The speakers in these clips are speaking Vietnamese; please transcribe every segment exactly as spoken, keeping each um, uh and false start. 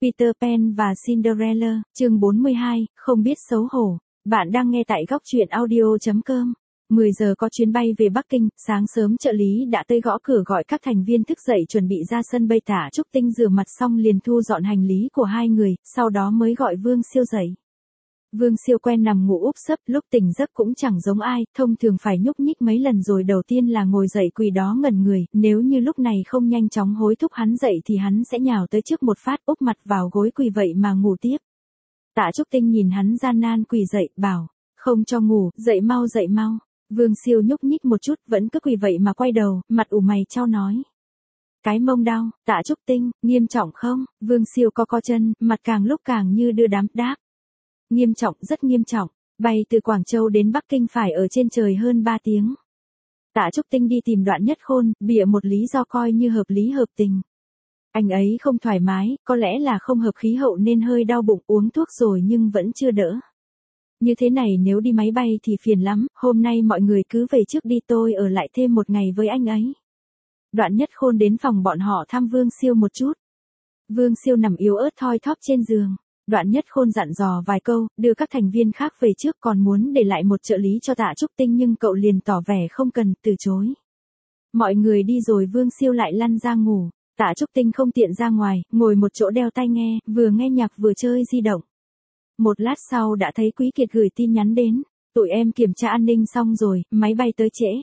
Peter Pan và Cinderella, chương bốn mươi hai, không biết xấu hổ. Bạn đang nghe tại góc truyện audio chấm com. mười giờ có chuyến bay về Bắc Kinh, sáng sớm trợ lý đã tới gõ cửa gọi các thành viên thức dậy chuẩn bị ra sân bay. Tạ Trúc Tinh rửa mặt xong liền thu dọn hành lý của hai người, sau đó mới gọi Vương Siêu dậy. Vương Siêu quen nằm ngủ úp sấp, lúc tỉnh giấc cũng chẳng giống ai, thông thường phải nhúc nhích mấy lần rồi đầu tiên là ngồi dậy quỳ đó ngẩn người, nếu như lúc này không nhanh chóng hối thúc hắn dậy thì hắn sẽ nhào tới trước một phát úp mặt vào gối quỳ vậy mà ngủ tiếp. Tạ Trúc Tinh nhìn hắn gian nan quỳ dậy, bảo, không cho ngủ, dậy mau dậy mau. Vương Siêu nhúc nhích một chút, vẫn cứ quỳ vậy mà quay đầu, mặt ủ mày chau nói. Cái mông đau. Tạ Trúc Tinh, nghiêm trọng không? Vương Siêu co co chân, mặt càng lúc càng như đưa đám, đáp. Nghiêm trọng, rất nghiêm trọng. Bay từ Quảng Châu đến Bắc Kinh phải ở trên trời hơn ba tiếng. Tạ Trúc Tinh đi tìm Đoạn Nhất Khôn, bịa một lý do coi như hợp lý hợp tình. Anh ấy không thoải mái, có lẽ là không hợp khí hậu nên hơi đau bụng, uống thuốc rồi nhưng vẫn chưa đỡ. Như thế này nếu đi máy bay thì phiền lắm, hôm nay mọi người cứ về trước đi, tôi ở lại thêm một ngày với anh ấy. Đoạn Nhất Khôn đến phòng bọn họ thăm Vương Siêu một chút. Vương Siêu nằm yếu ớt thoi thóp trên giường. Đoạn Nhất Khôn dặn dò vài câu, đưa các thành viên khác về trước, còn muốn để lại một trợ lý cho Tạ Trúc Tinh nhưng cậu liền tỏ vẻ không cần, từ chối. Mọi người đi rồi Vương Siêu lại lăn ra ngủ. Tạ Trúc Tinh không tiện ra ngoài, ngồi một chỗ đeo tai nghe, vừa nghe nhạc vừa chơi di động. Một lát sau đã thấy Quý Kiệt gửi tin nhắn đến, tụi em kiểm tra an ninh xong rồi, máy bay tới trễ.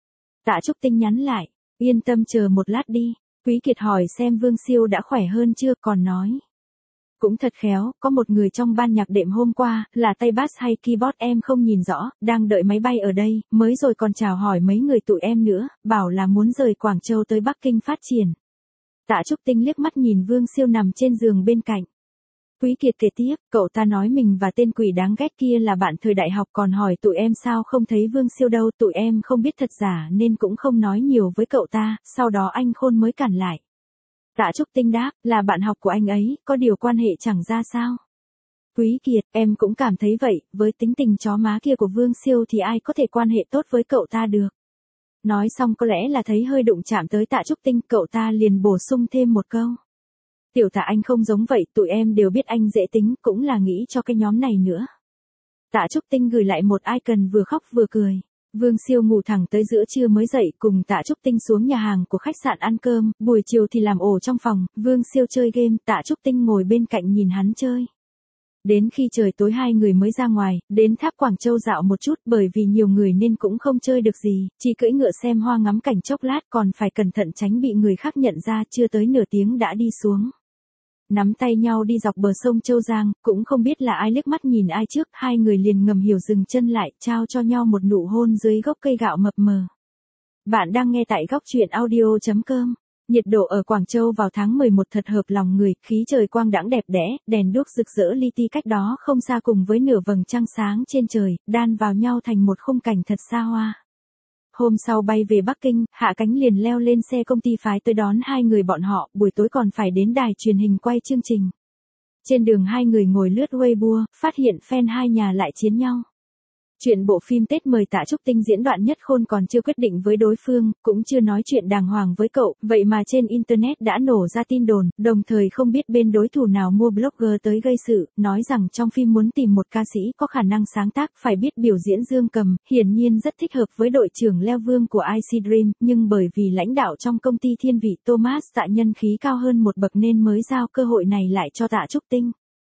Tạ Trúc Tinh nhắn lại, yên tâm chờ một lát đi. Quý Kiệt hỏi xem Vương Siêu đã khỏe hơn chưa, còn nói. Cũng thật khéo, có một người trong ban nhạc đệm hôm qua, là tay bass hay keyboard em không nhìn rõ, đang đợi máy bay ở đây, mới rồi còn chào hỏi mấy người tụi em nữa, bảo là muốn rời Quảng Châu tới Bắc Kinh phát triển. Tạ Trúc Tinh liếc mắt nhìn Vương Siêu nằm trên giường bên cạnh. Quý Kiệt kể tiếp, cậu ta nói mình và tên quỷ đáng ghét kia là bạn thời đại học, còn hỏi tụi em sao không thấy Vương Siêu đâu, tụi em không biết thật giả nên cũng không nói nhiều với cậu ta, sau đó anh Khôn mới cản lại. Tạ Trúc Tinh đáp, là bạn học của anh ấy, có điều quan hệ chẳng ra sao. Quý Kiệt, em cũng cảm thấy vậy, với tính tình chó má kia của Vương Siêu thì ai có thể quan hệ tốt với cậu ta được. Nói xong có lẽ là thấy hơi đụng chạm tới Tạ Trúc Tinh, cậu ta liền bổ sung thêm một câu. Tiểu Tạ anh không giống vậy, tụi em đều biết anh dễ tính, cũng là nghĩ cho cái nhóm này nữa. Tạ Trúc Tinh gửi lại một icon vừa khóc vừa cười. Vương Siêu ngủ thẳng tới giữa trưa mới dậy, cùng Tạ Trúc Tinh xuống nhà hàng của khách sạn ăn cơm, buổi chiều thì làm ổ trong phòng, Vương Siêu chơi game, Tạ Trúc Tinh ngồi bên cạnh nhìn hắn chơi. Đến khi trời tối hai người mới ra ngoài, đến tháp Quảng Châu dạo một chút, bởi vì nhiều người nên cũng không chơi được gì, chỉ cưỡi ngựa xem hoa ngắm cảnh chốc lát, còn phải cẩn thận tránh bị người khác nhận ra, chưa tới nửa tiếng đã đi xuống. Nắm tay nhau đi dọc bờ sông Châu Giang, cũng không biết là ai liếc mắt nhìn ai trước, hai người liền ngầm hiểu dừng chân lại, trao cho nhau một nụ hôn dưới gốc cây gạo mập mờ. Bạn đang nghe tại góc truyện audio chấm com. Nhiệt độ ở Quảng Châu vào tháng mười một thật hợp lòng người, khí trời quang đãng đẹp đẽ, đèn đuốc rực rỡ li ti cách đó không xa cùng với nửa vầng trăng sáng trên trời, đan vào nhau thành một khung cảnh thật xa hoa. Hôm sau bay về Bắc Kinh, hạ cánh liền leo lên xe công ty phái tới đón hai người bọn họ, buổi tối còn phải đến đài truyền hình quay chương trình. Trên đường hai người ngồi lướt Weibo, phát hiện fan hai nhà lại chiến nhau. Chuyện bộ phim Tết mời Tạ Trúc Tinh diễn Đoạn Nhất Khôn còn chưa quyết định với đối phương, cũng chưa nói chuyện đàng hoàng với cậu, vậy mà trên Internet đã nổ ra tin đồn, đồng thời không biết bên đối thủ nào mua blogger tới gây sự, nói rằng trong phim muốn tìm một ca sĩ có khả năng sáng tác, phải biết biểu diễn dương cầm, hiển nhiên rất thích hợp với đội trưởng Leo Vương của i xê Dream, nhưng bởi vì lãnh đạo trong công ty thiên vị Thomas Tạ nhân khí cao hơn một bậc nên mới giao cơ hội này lại cho Tạ Trúc Tinh.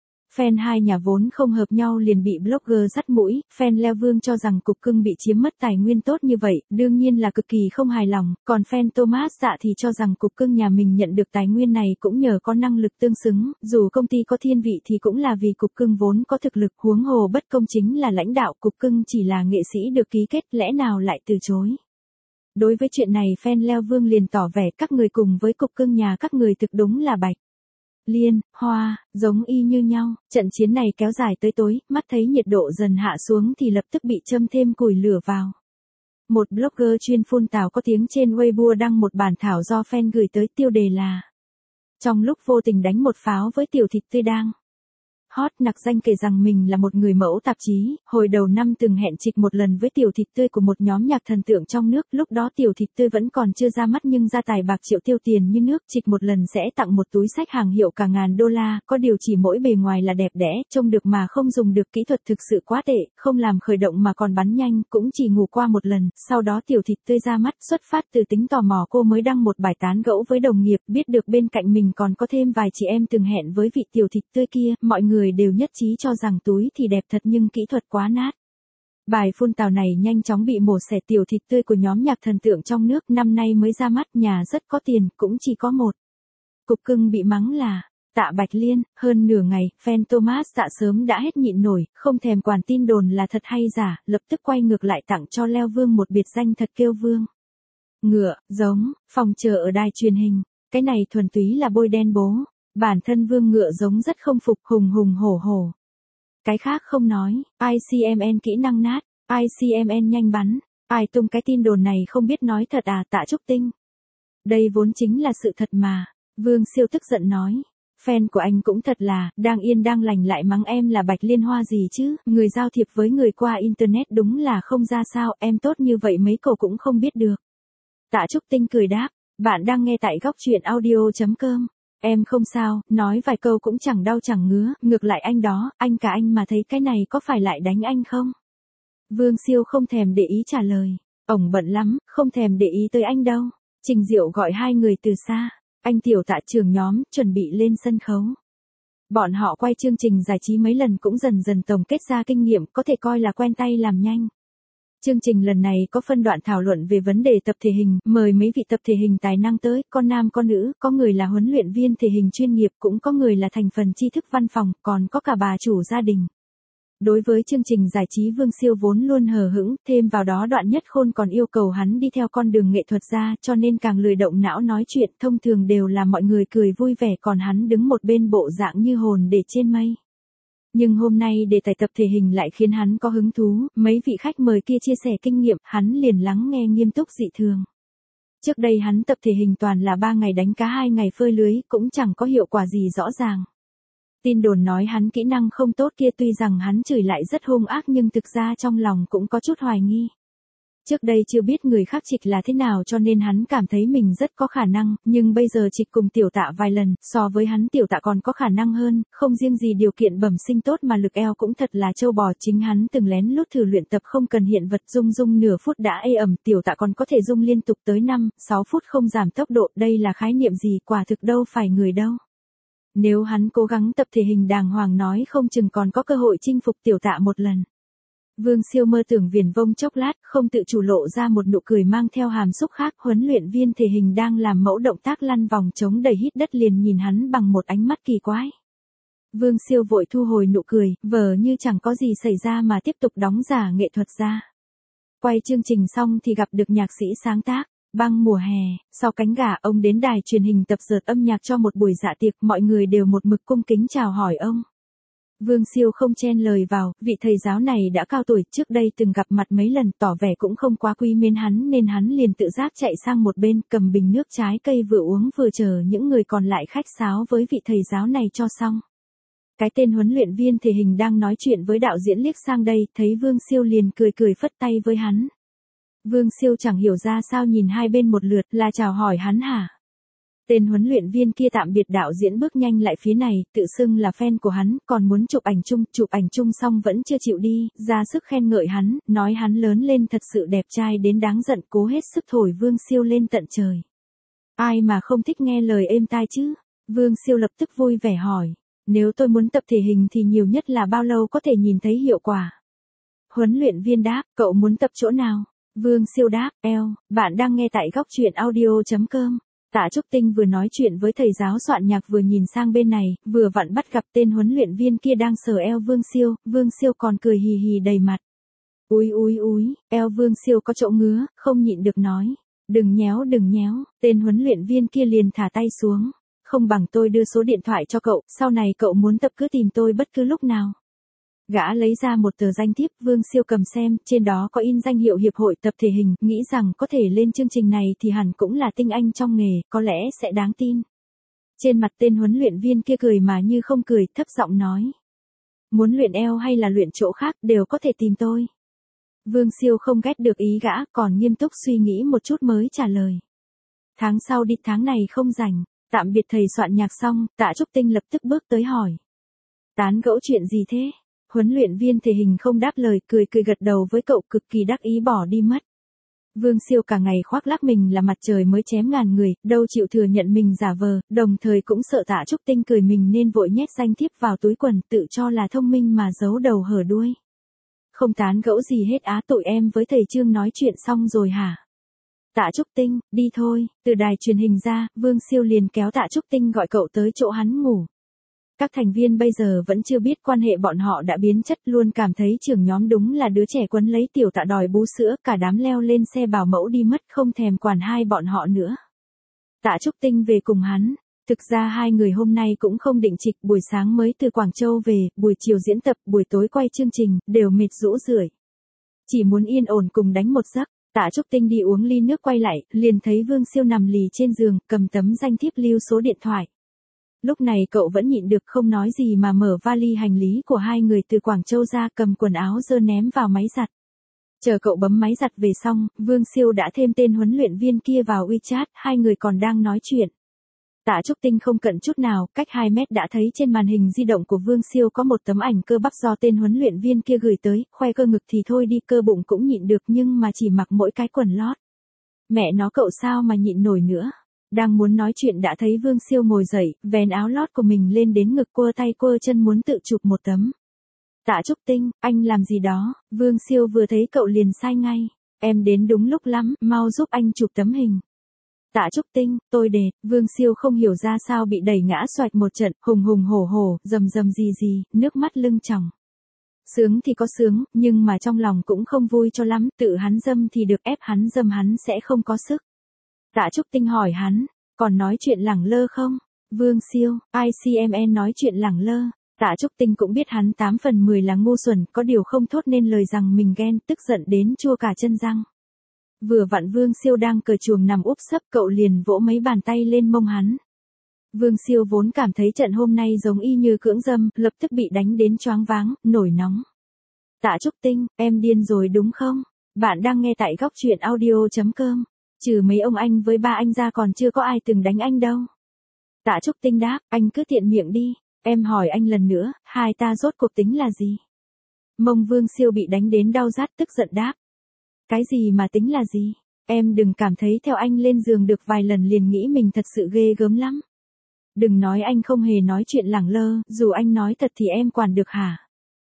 Fan hai nhà vốn không hợp nhau liền bị blogger dắt mũi, fan Leo Vương cho rằng Cục Cưng bị chiếm mất tài nguyên tốt như vậy, đương nhiên là cực kỳ không hài lòng, còn fan Thomas Dạ thì cho rằng Cục Cưng nhà mình nhận được tài nguyên này cũng nhờ có năng lực tương xứng, dù công ty có thiên vị thì cũng là vì Cục Cưng vốn có thực lực, huống hồ bất công chính là lãnh đạo Cục Cưng chỉ là nghệ sĩ được ký kết, lẽ nào lại từ chối. Đối với chuyện này fan Leo Vương liền tỏ vẻ các người cùng với Cục Cưng nhà các người thực đúng là bạch liên, hoa, giống y như nhau. Trận chiến này kéo dài tới tối, mắt thấy nhiệt độ dần hạ xuống thì lập tức bị châm thêm củi lửa vào. Một blogger chuyên phun tào có tiếng trên Weibo đăng một bản thảo do fan gửi tới, tiêu đề là trong lúc vô tình đánh một pháo với tiểu thịt tươi đang Hot nặc danh kể rằng mình là một người mẫu tạp chí, hồi đầu năm từng hẹn Trịch một lần với Tiểu Thịt Tươi của một nhóm nhạc thần tượng trong nước, lúc đó Tiểu Thịt Tươi vẫn còn chưa ra mắt nhưng ra tài bạc triệu tiêu tiền như nước, Trịch một lần sẽ tặng một túi sách hàng hiệu cả ngàn đô la, có điều chỉ mỗi bề ngoài là đẹp đẽ, trông được mà không dùng được, kỹ thuật thực sự quá tệ, không làm khởi động mà còn bắn nhanh, cũng chỉ ngủ qua một lần, sau đó Tiểu Thịt Tươi ra mắt, xuất phát từ tính tò mò cô mới đăng một bài tán gẫu với đồng nghiệp, biết được bên cạnh mình còn có thêm vài chị em từng hẹn với vị Tiểu Thịt Tươi kia, mọi người đều nhất trí cho rằng túi thì đẹp thật nhưng kỹ thuật quá nát. Bài phun tào này nhanh chóng bị mổ xẻ. Tiểu Thịt Tươi của nhóm nhạc thần tượng trong nước năm nay mới ra mắt, nhà rất có tiền, cũng chỉ có một cục cưng bị mắng là Tạ Bạch Liên. Hơn nửa ngày, fan Thomas Tạ sớm đã hết nhịn nổi, không thèm quản tin đồn là thật hay giả, lập tức quay ngược lại tặng cho Leo Vương một biệt danh thật kêu Vương Ngựa, giống, phòng chờ ở đài truyền hình. Cái này thuần túy là bôi đen bố. Bản thân Vương Ngựa giống rất không phục, hùng hùng hổ hổ. Cái khác không nói, i xê em en kỹ năng nát, i xê em en nhanh bắn, ai tung cái tin đồn này không biết nói thật à, Tạ Trúc Tinh. Đây vốn chính là sự thật mà, Vương Siêu tức giận nói. Fan của anh cũng thật là, đang yên đang lành lại mắng em là Bạch Liên Hoa gì chứ, người giao thiệp với người qua internet đúng là không ra sao, em tốt như vậy mấy cậu cũng không biết được. Tạ Trúc Tinh cười đáp, bạn đang nghe tại góc truyện audio chấm com. Em không sao, nói vài câu cũng chẳng đau chẳng ngứa, ngược lại anh đó, anh cả anh mà thấy cái này có phải lại đánh anh không? Vương Siêu không thèm để ý trả lời, ổng bận lắm, không thèm để ý tới anh đâu. Trình Diệu gọi hai người từ xa, anh Tiểu Tạ trưởng nhóm, chuẩn bị lên sân khấu. Bọn họ quay chương trình giải trí mấy lần cũng dần dần tổng kết ra kinh nghiệm, có thể coi là quen tay làm nhanh. Chương trình lần này có phân đoạn thảo luận về vấn đề tập thể hình, mời mấy vị tập thể hình tài năng tới, con nam con nữ, có người là huấn luyện viên thể hình chuyên nghiệp, cũng có người là thành phần tri thức văn phòng, còn có cả bà chủ gia đình. Đối với chương trình giải trí Vương Siêu vốn luôn hờ hững, thêm vào đó Đoạn Nhất Khôn còn yêu cầu hắn đi theo con đường nghệ thuật ra, cho nên càng lười động não nói chuyện, thông thường đều là mọi người cười vui vẻ còn hắn đứng một bên bộ dạng như hồn để trên mây. Nhưng hôm nay đề tài tập thể hình lại khiến hắn có hứng thú, mấy vị khách mời kia chia sẻ kinh nghiệm, hắn liền lắng nghe nghiêm túc dị thường. Trước đây hắn tập thể hình toàn là ba ngày đánh cá hai ngày phơi lưới, cũng chẳng có hiệu quả gì rõ ràng. Tin đồn nói hắn kỹ năng không tốt kia, tuy rằng hắn chửi lại rất hung ác nhưng thực ra trong lòng cũng có chút hoài nghi. Trước đây chưa biết người khác Trịch là thế nào cho nên hắn cảm thấy mình rất có khả năng, nhưng bây giờ Trịch cùng Tiểu Tạ vài lần, so với hắn Tiểu Tạ còn có khả năng hơn, không riêng gì điều kiện bẩm sinh tốt mà lực eo cũng thật là trâu bò, chính hắn từng lén lút thử luyện tập không cần hiện vật rung rung nửa phút đã ê ẩm, Tiểu Tạ còn có thể rung liên tục tới năm, sáu phút không giảm tốc độ, đây là khái niệm gì, quả thực đâu phải người đâu. Nếu hắn cố gắng tập thể hình đàng hoàng nói không chừng còn có cơ hội chinh phục Tiểu Tạ một lần. Vương Siêu mơ tưởng viển vông chốc lát, không tự chủ lộ ra một nụ cười mang theo hàm xúc khác, huấn luyện viên thể hình đang làm mẫu động tác lăn vòng trống đầy hít đất liền nhìn hắn bằng một ánh mắt kỳ quái. Vương Siêu vội thu hồi nụ cười, vờ như chẳng có gì xảy ra mà tiếp tục đóng giả nghệ thuật ra. Quay chương trình xong thì gặp được nhạc sĩ sáng tác, Băng Mùa Hè, sau cánh gà ông đến đài truyền hình tập dượt âm nhạc cho một buổi dạ tiệc, mọi người đều một mực cung kính chào hỏi ông. Vương Siêu không chen lời vào, vị thầy giáo này đã cao tuổi, trước đây từng gặp mặt mấy lần, tỏ vẻ cũng không quá quý mến hắn nên hắn liền tự giác chạy sang một bên, cầm bình nước trái cây vừa uống vừa chờ những người còn lại khách sáo với vị thầy giáo này cho xong. Cái tên huấn luyện viên thể hình đang nói chuyện với đạo diễn liếc sang đây, thấy Vương Siêu liền cười cười phất tay với hắn. Vương Siêu chẳng hiểu ra sao nhìn hai bên một lượt, là chào hỏi hắn hả? Tên huấn luyện viên kia tạm biệt đạo diễn bước nhanh lại phía này, tự xưng là fan của hắn, còn muốn chụp ảnh chung, chụp ảnh chung xong vẫn chưa chịu đi, ra sức khen ngợi hắn, nói hắn lớn lên thật sự đẹp trai đến đáng giận, cố hết sức thổi Vương Siêu lên tận trời. Ai mà không thích nghe lời êm tai chứ? Vương Siêu lập tức vui vẻ hỏi, nếu tôi muốn tập thể hình thì nhiều nhất là bao lâu có thể nhìn thấy hiệu quả? Huấn luyện viên đáp, cậu muốn tập chỗ nào? Vương Siêu đáp, eo, bạn đang nghe tại góc truyện audio chấm com. Tạ Trúc Tinh vừa nói chuyện với thầy giáo soạn nhạc vừa nhìn sang bên này, vừa vặn bắt gặp tên huấn luyện viên kia đang sờ eo Vương Siêu, Vương Siêu còn cười hì hì đầy mặt. Úi úi úi, eo Vương Siêu có chỗ ngứa, không nhịn được nói. Đừng nhéo đừng nhéo, tên huấn luyện viên kia liền thả tay xuống. Không bằng tôi đưa số điện thoại cho cậu, sau này cậu muốn tập cứ tìm tôi bất cứ lúc nào. Gã lấy ra một tờ danh thiếp, Vương Siêu cầm xem, trên đó có in danh hiệu Hiệp hội Tập thể hình, nghĩ rằng có thể lên chương trình này thì hẳn cũng là tinh anh trong nghề, có lẽ sẽ đáng tin. Trên mặt tên huấn luyện viên kia cười mà như không cười, thấp giọng nói. Muốn luyện eo hay là luyện chỗ khác đều có thể tìm tôi. Vương Siêu không ghét được ý gã, còn nghiêm túc suy nghĩ một chút mới trả lời. Tháng sau đi, tháng này không rảnh. Tạm biệt thầy soạn nhạc xong, Tạ Trúc Tinh lập tức bước tới hỏi. Tán gẫu chuyện gì thế? Huấn luyện viên thể hình không đáp lời, cười cười gật đầu với cậu, cực kỳ đắc ý bỏ đi mất. Vương Siêu cả ngày khoác lác mình là mặt trời mới chém ngàn người, đâu chịu thừa nhận mình giả vờ, đồng thời cũng sợ Tạ Trúc Tinh cười mình nên vội nhét danh thiếp vào túi quần, tự cho là thông minh mà giấu đầu hở đuôi. Không tán gẫu gì hết á, tụi em với thầy Trương nói chuyện xong rồi hả? Tạ Trúc Tinh, đi thôi. Từ đài truyền hình ra, Vương Siêu liền kéo Tạ Trúc Tinh gọi cậu tới chỗ hắn ngủ. Các thành viên bây giờ vẫn chưa biết quan hệ bọn họ đã biến chất, luôn cảm thấy trưởng nhóm đúng là đứa trẻ quấn lấy tiểu Tạ đòi bú sữa, cả đám leo lên xe bảo mẫu đi mất, không thèm quản hai bọn họ nữa. Tạ Trúc Tinh về cùng hắn. Thực ra hai người hôm nay cũng không định trịch, buổi sáng mới từ Quảng Châu về, buổi chiều diễn tập, buổi tối quay chương trình, đều mệt rũ rượi. Chỉ muốn yên ổn cùng đánh một giấc. Tạ Trúc Tinh đi uống ly nước quay lại, liền thấy Vương Siêu nằm lì trên giường, cầm tấm danh thiếp lưu số điện thoại. Lúc này cậu vẫn nhịn được không nói gì mà mở vali hành lý của hai người từ Quảng Châu ra, cầm quần áo dơ ném vào máy giặt. Chờ cậu bấm máy giặt về xong, Vương Siêu đã thêm tên huấn luyện viên kia vào WeChat, hai người còn đang nói chuyện. Tạ Trúc Tinh không cận chút nào, cách hai mét đã thấy trên màn hình di động của Vương Siêu có một tấm ảnh cơ bắp do tên huấn luyện viên kia gửi tới, khoe cơ ngực thì thôi đi, cơ bụng cũng nhịn được nhưng mà chỉ mặc mỗi cái quần lót. Mẹ nó cậu sao mà nhịn nổi nữa. Đang muốn nói chuyện đã thấy Vương Siêu ngồi dậy, vén áo lót của mình lên đến ngực, quơ tay quơ chân muốn tự chụp một tấm. Tạ Trúc Tinh, anh làm gì đó? Vương Siêu vừa thấy cậu liền sai ngay. Em đến đúng lúc lắm, mau giúp anh chụp tấm hình. Tạ Trúc Tinh, tôi đệt. Vương Siêu không hiểu ra sao bị đẩy ngã xoạch một trận, hùng hùng hổ hổ, rầm rầm gì gì, nước mắt lưng tròng. Sướng thì có sướng, nhưng mà trong lòng cũng không vui cho lắm, tự hắn dâm thì được, ép hắn dâm hắn sẽ không có sức. Tạ Trúc Tinh hỏi hắn, còn nói chuyện lẳng lơ không? Vương Siêu, i xê em en nói chuyện lẳng lơ. Tạ Trúc Tinh cũng biết hắn tám phần mười là ngu xuẩn, có điều không thốt nên lời rằng mình ghen, tức giận đến chua cả chân răng. Vừa vặn Vương Siêu đang cởi chuồng nằm úp sấp, cậu liền vỗ mấy bàn tay lên mông hắn. Vương Siêu vốn cảm thấy trận hôm nay giống y như cưỡng dâm, lập tức bị đánh đến choáng váng, nổi nóng. Tạ Trúc Tinh, em điên rồi đúng không? Bạn đang nghe tại góc truyện audio chấm com. Trừ mấy ông anh với ba anh ra còn chưa có ai từng đánh anh đâu. Tạ Trúc Tinh đáp, anh cứ tiện miệng đi. Em hỏi anh lần nữa, hai ta rốt cuộc tính là gì? Mông Vương Siêu bị đánh đến đau rát, tức giận đáp. Cái gì mà tính là gì? Em đừng cảm thấy theo anh lên giường được vài lần liền nghĩ mình thật sự ghê gớm lắm. Đừng nói anh không hề nói chuyện lẳng lơ, dù anh nói thật thì em quản được hả?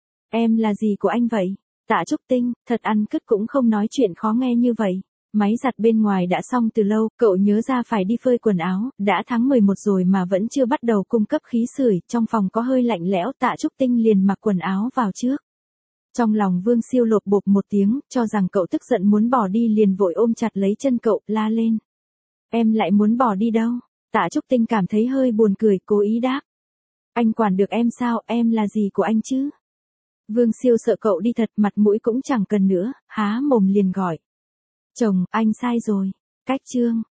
Em là gì của anh vậy? Tạ Trúc Tinh, thật ăn cứt cũng không nói chuyện khó nghe như vậy. Máy giặt bên ngoài đã xong từ lâu, cậu nhớ ra phải đi phơi quần áo, đã tháng mười một rồi mà vẫn chưa bắt đầu cung cấp khí sưởi, trong phòng có hơi lạnh lẽo, Tạ Trúc Tinh liền mặc quần áo vào trước. Trong lòng Vương Siêu lột bột một tiếng, cho rằng cậu tức giận muốn bỏ đi liền vội ôm chặt lấy chân cậu, la lên. Em lại muốn bỏ đi đâu? Tạ Trúc Tinh cảm thấy hơi buồn cười, cố ý đáp. Anh quản được em sao, em là gì của anh chứ? Vương Siêu sợ cậu đi thật, mặt mũi cũng chẳng cần nữa, há mồm liền gọi. Chồng, anh sai rồi. Cách chương.